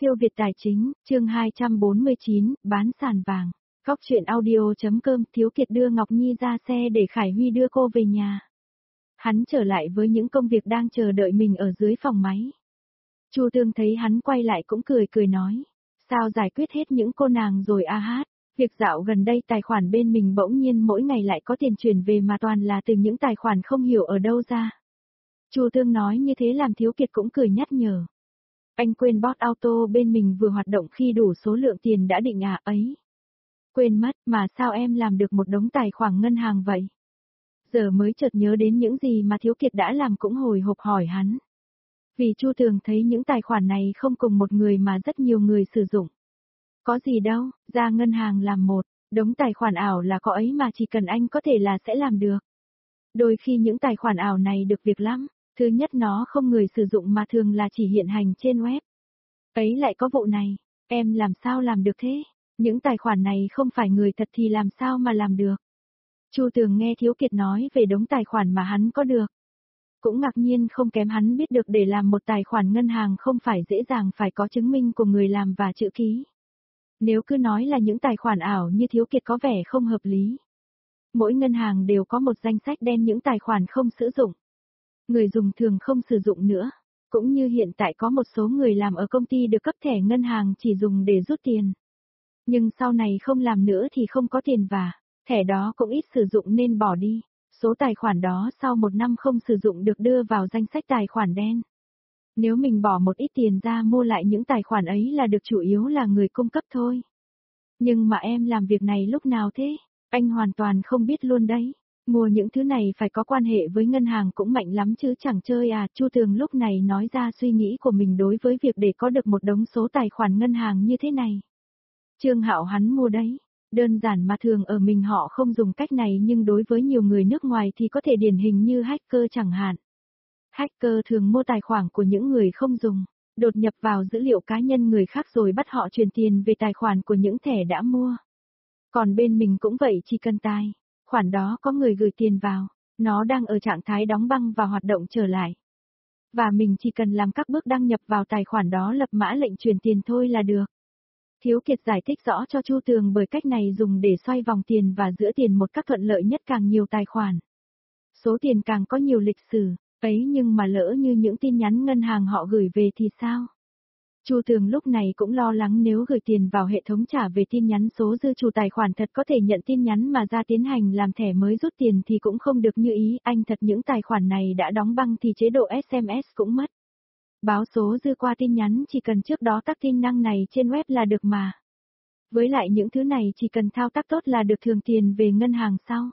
Siêu Việt Tài Chính, chương 249, bán sàn vàng. Góc truyện audio.com. Thiếu Kiệt đưa Ngọc Nhi ra xe để Khải Huy đưa cô về nhà. Hắn trở lại với những công việc đang chờ đợi mình ở dưới phòng máy. Chu Tương thấy hắn quay lại cũng cười cười nói. Sao giải quyết hết những cô nàng rồi a hát? Việc dạo gần đây tài khoản bên mình bỗng nhiên mỗi ngày lại có tiền chuyển về mà toàn là từ những tài khoản không hiểu ở đâu ra. Chu Tương nói như thế làm Thiếu Kiệt cũng cười nhắc nhở. Anh quên bot auto bên mình vừa hoạt động khi đủ số lượng tiền đã định ấy. Quên mất mà sao em làm được một đống tài khoản ngân hàng vậy? Giờ mới chợt nhớ đến những gì mà Thiếu Kiệt đã làm cũng hồi hộp hỏi hắn. Vì Chu Tường thấy những tài khoản này không cùng một người mà rất nhiều người sử dụng. Có gì đâu, ra ngân hàng làm một, đống tài khoản ảo là có ấy mà chỉ cần anh có thể là sẽ làm được. Đôi khi những tài khoản ảo này được việc lắm. Thứ nhất nó không người sử dụng mà thường là chỉ hiện hành trên web. Ấy lại có vụ này, em làm sao làm được thế? Những tài khoản này không phải người thật thì làm sao mà làm được? Chu Tường nghe Thiếu Kiệt nói về đống tài khoản mà hắn có được. Cũng ngạc nhiên không kém hắn biết được để làm một tài khoản ngân hàng không phải dễ dàng phải có chứng minh của người làm và chữ ký. Nếu cứ nói là những tài khoản ảo như Thiếu Kiệt có vẻ không hợp lý. Mỗi ngân hàng đều có một danh sách đen những tài khoản không sử dụng. Người dùng thường không sử dụng nữa, cũng như hiện tại có một số người làm ở công ty được cấp thẻ ngân hàng chỉ dùng để rút tiền. Nhưng sau này không làm nữa thì không có tiền và thẻ đó cũng ít sử dụng nên bỏ đi. Số tài khoản đó sau một năm không sử dụng được đưa vào danh sách tài khoản đen. Nếu mình bỏ một ít tiền ra mua lại những tài khoản ấy là được chủ yếu là người cung cấp thôi. Nhưng mà em làm việc này lúc nào thế? Anh hoàn toàn không biết luôn đấy. Mua những thứ này phải có quan hệ với ngân hàng cũng mạnh lắm chứ chẳng chơi à. Chu Tường lúc này nói ra suy nghĩ của mình đối với việc để có được một đống số tài khoản ngân hàng như thế này. Trương Hạo hắn mua đấy. Đơn giản mà thường ở mình họ không dùng cách này nhưng đối với nhiều người nước ngoài thì có thể điển hình như hacker chẳng hạn. Hacker thường mua tài khoản của những người không dùng, đột nhập vào dữ liệu cá nhân người khác rồi bắt họ truyền tiền về tài khoản của những thẻ đã mua. Còn bên mình cũng vậy, chỉ cần khoản đó có người gửi tiền vào, nó đang ở trạng thái đóng băng và hoạt động trở lại. Và mình chỉ cần làm các bước đăng nhập vào tài khoản đó lập mã lệnh chuyển tiền thôi là được. Thiếu Kiệt giải thích rõ cho Chu Tường bởi cách này dùng để xoay vòng tiền và giữa tiền một cách thuận lợi nhất càng nhiều tài khoản. Số tiền càng có nhiều lịch sử, ấy nhưng mà lỡ như những tin nhắn ngân hàng họ gửi về thì sao? Chu Tường lúc này cũng lo lắng nếu gửi tiền vào hệ thống trả về tin nhắn số dư chủ tài khoản thật có thể nhận tin nhắn mà ra tiến hành làm thẻ mới rút tiền thì cũng không được như ý. Anh thật những tài khoản này đã đóng băng thì chế độ SMS cũng mất. Báo số dư qua tin nhắn chỉ cần trước đó tắt tin năng này trên web là được mà. Với lại những thứ này chỉ cần thao tác tốt là được thường tiền về ngân hàng sau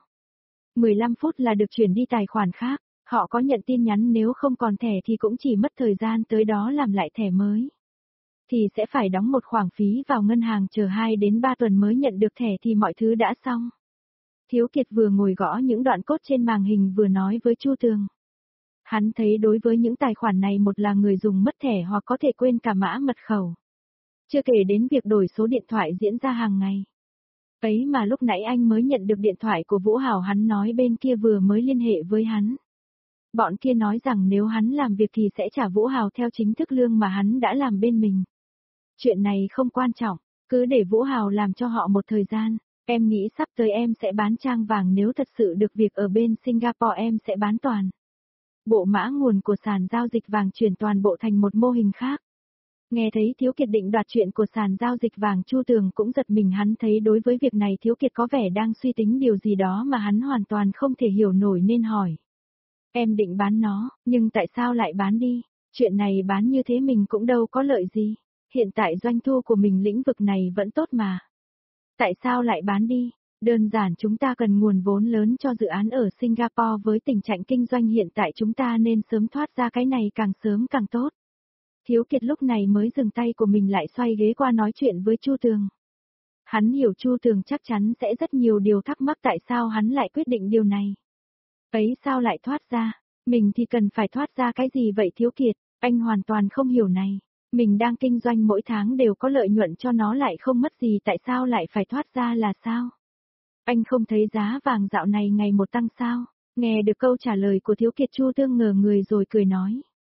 15 phút là được chuyển đi tài khoản khác. Họ có nhận tin nhắn nếu không còn thẻ thì cũng chỉ mất thời gian tới đó làm lại thẻ mới. Thì sẽ phải đóng một khoản phí vào ngân hàng chờ 2 đến 3 tuần mới nhận được thẻ thì mọi thứ đã xong. Thiếu Kiệt vừa ngồi gõ những đoạn code trên màn hình vừa nói với Chu Tường. Hắn thấy đối với những tài khoản này một là người dùng mất thẻ hoặc có thể quên cả mã mật khẩu. Chưa kể đến việc đổi số điện thoại diễn ra hàng ngày. Ấy mà lúc nãy anh mới nhận được điện thoại của Vũ Hảo, hắn nói bên kia vừa mới liên hệ với hắn. Bọn kia nói rằng nếu hắn làm việc thì sẽ trả Vũ Hào theo chính thức lương mà hắn đã làm bên mình. Chuyện này không quan trọng, cứ để Vũ Hào làm cho họ một thời gian. Em nghĩ sắp tới em sẽ bán trang vàng, nếu thật sự được việc ở bên Singapore em sẽ bán toàn bộ mã nguồn của sàn giao dịch vàng, chuyển toàn bộ thành một mô hình khác. Nghe thấy Thiếu Kiệt định đoạt chuyện của sàn giao dịch vàng, Chu Tường cũng giật mình, hắn thấy đối với việc này Thiếu Kiệt có vẻ đang suy tính điều gì đó mà hắn hoàn toàn không thể hiểu nổi nên hỏi. Em định bán nó, nhưng tại sao lại bán đi? Chuyện này bán như thế mình cũng đâu có lợi gì. Hiện tại doanh thu của mình lĩnh vực này vẫn tốt mà. Tại sao lại bán đi? Đơn giản chúng ta cần nguồn vốn lớn cho dự án ở Singapore, với tình trạng kinh doanh hiện tại chúng ta nên sớm thoát ra cái này, càng sớm càng tốt. Thiếu Kiệt lúc này mới dừng tay của mình lại xoay ghế qua nói chuyện với Chu Tường. Hắn hiểu Chu Tường chắc chắn sẽ rất nhiều điều thắc mắc tại sao hắn lại quyết định điều này. Ấy sao lại thoát ra? Mình thì cần phải thoát ra cái gì vậy Thiếu Kiệt? Anh hoàn toàn không hiểu này. Mình đang kinh doanh mỗi tháng đều có lợi nhuận cho nó lại không mất gì, tại sao lại phải thoát ra là sao? Anh không thấy giá vàng dạo này ngày một tăng sao? Nghe được câu trả lời của Thiếu Kiệt, Chu Tường ngờ người rồi cười nói.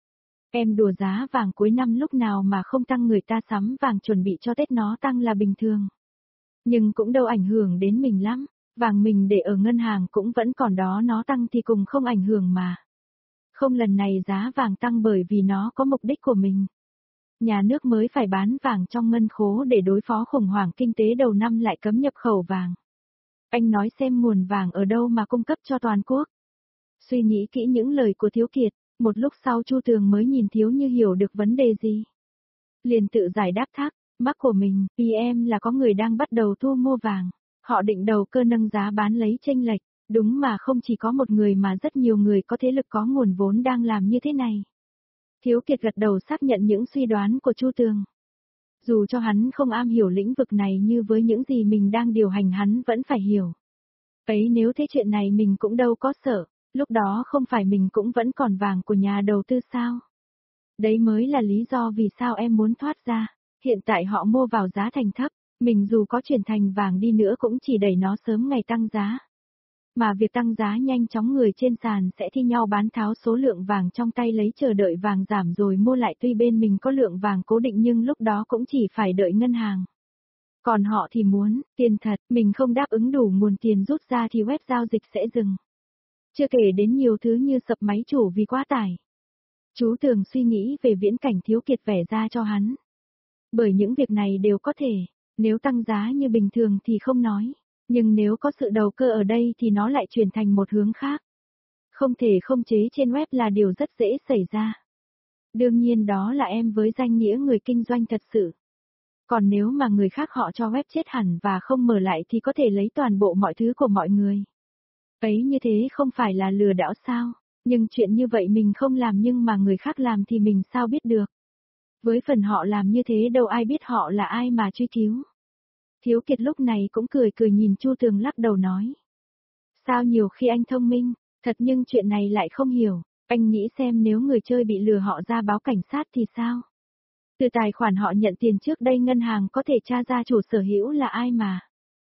Em đùa giá vàng cuối năm lúc nào mà không tăng, người ta sắm vàng chuẩn bị cho Tết nó tăng là bình thường. Nhưng cũng đâu ảnh hưởng đến mình lắm, vàng mình để ở ngân hàng cũng vẫn còn đó, nó tăng thì cùng không ảnh hưởng mà. Không, lần này giá vàng tăng bởi vì nó có mục đích của mình. Nhà nước mới phải bán vàng trong ngân khố để đối phó khủng hoảng kinh tế đầu năm, lại cấm nhập khẩu vàng. Anh nói xem nguồn vàng ở đâu mà cung cấp cho toàn quốc. Suy nghĩ kỹ những lời của Thiếu Kiệt, một lúc sau Chu Tường mới nhìn Thiếu Như hiểu được vấn đề gì. Liền tự giải đáp thắc mắc của mình, PM là có người đang bắt đầu thu mua vàng. Họ định đầu cơ nâng giá bán lấy chênh lệch, đúng mà không chỉ có một người mà rất nhiều người có thế lực có nguồn vốn đang làm như thế này. Thiếu Kiệt gật đầu xác nhận những suy đoán của Chu Tường. Dù cho hắn không am hiểu lĩnh vực này như với những gì mình đang điều hành hắn vẫn phải hiểu. Ấy, nếu thế chuyện này mình cũng đâu có sợ, lúc đó không phải mình cũng vẫn còn vàng của nhà đầu tư sao? Đấy mới là lý do vì sao em muốn thoát ra. Hiện tại họ mua vào giá thành thấp, mình dù có chuyển thành vàng đi nữa cũng chỉ đẩy nó sớm ngày tăng giá. Mà việc tăng giá nhanh chóng, người trên sàn sẽ thi nhau bán tháo số lượng vàng trong tay lấy chờ đợi vàng giảm rồi mua lại, tuy bên mình có lượng vàng cố định nhưng lúc đó cũng chỉ phải đợi ngân hàng. Còn họ thì muốn tiền thật, mình không đáp ứng đủ nguồn tiền rút ra thì web giao dịch sẽ dừng. Chưa kể đến nhiều thứ như sập máy chủ vì quá tải. Chú Tường suy nghĩ về viễn cảnh Thiếu Kiệt vẽ ra cho hắn. Bởi những việc này đều có thể, nếu tăng giá như bình thường thì không nói, nhưng nếu có sự đầu cơ ở đây thì nó lại chuyển thành một hướng khác. Không thể khống chế trên web là điều rất dễ xảy ra. Đương nhiên đó là em với danh nghĩa người kinh doanh thật sự. Còn nếu mà người khác họ cho web chết hẳn và không mở lại thì có thể lấy toàn bộ mọi thứ của mọi người. Ấy, như thế không phải là lừa đảo sao? Nhưng chuyện như vậy mình không làm nhưng mà người khác làm thì mình sao biết được? Với phần họ làm như thế đâu ai biết họ là ai mà truy cứu. Thiếu Kiệt lúc này cũng cười cười nhìn Chu Tường lắc đầu nói. Sao nhiều khi anh thông minh, thật nhưng chuyện này lại không hiểu, anh nghĩ xem nếu người chơi bị lừa họ ra báo cảnh sát thì sao? Từ tài khoản họ nhận tiền trước đây ngân hàng có thể tra ra chủ sở hữu là ai mà.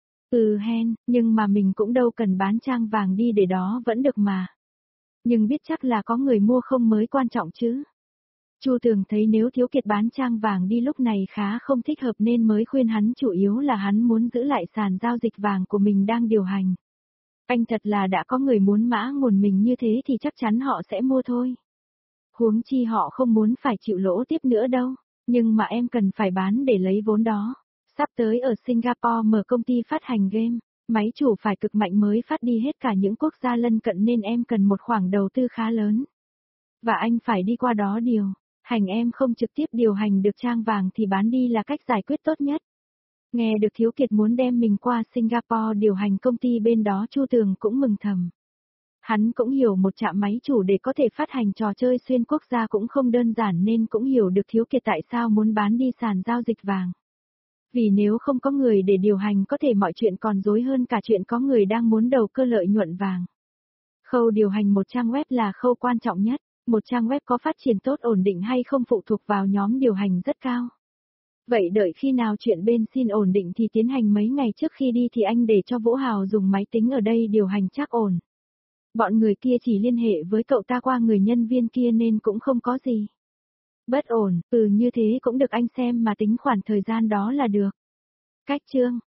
Hen, nhưng mà mình cũng đâu cần bán trang vàng đi để đó vẫn được mà. Nhưng biết chắc là có người mua không mới quan trọng chứ. Chu Tường thấy nếu Thiếu Kiệt bán trang vàng đi lúc này khá không thích hợp nên mới khuyên hắn, chủ yếu là hắn muốn giữ lại sàn giao dịch vàng của mình đang điều hành. Anh thật là đã có người muốn mã nguồn mình như thế thì chắc chắn họ sẽ mua thôi. Huống chi họ không muốn phải chịu lỗ tiếp nữa đâu, nhưng mà em cần phải bán để lấy vốn đó. Sắp tới ở Singapore mở công ty phát hành game, máy chủ phải cực mạnh mới phát đi hết cả những quốc gia lân cận nên em cần một khoản đầu tư khá lớn. Và anh phải đi qua đó điều hành, em không trực tiếp điều hành được trang vàng thì bán đi là cách giải quyết tốt nhất. Nghe được Thiếu Kiệt muốn đem mình qua Singapore điều hành công ty bên đó, Chu Tường cũng mừng thầm. Hắn cũng hiểu một trạm máy chủ để có thể phát hành trò chơi xuyên quốc gia cũng không đơn giản nên cũng hiểu được Thiếu Kiệt tại sao muốn bán đi sàn giao dịch vàng. Vì nếu không có người để điều hành có thể mọi chuyện còn rối hơn cả chuyện có người đang muốn đầu cơ lợi nhuận vàng. Khâu điều hành một trang web là khâu quan trọng nhất. Một trang web có phát triển tốt ổn định hay không phụ thuộc vào nhóm điều hành rất cao. Vậy đợi khi nào chuyện bên xin ổn định thì tiến hành, mấy ngày trước khi đi thì anh để cho Vũ Hào dùng máy tính ở đây điều hành chắc ổn. Bọn người kia chỉ liên hệ với cậu ta qua người nhân viên kia nên cũng không có gì. Bất ổn, như thế cũng được, anh xem mà tính khoản thời gian đó là được. Cách chương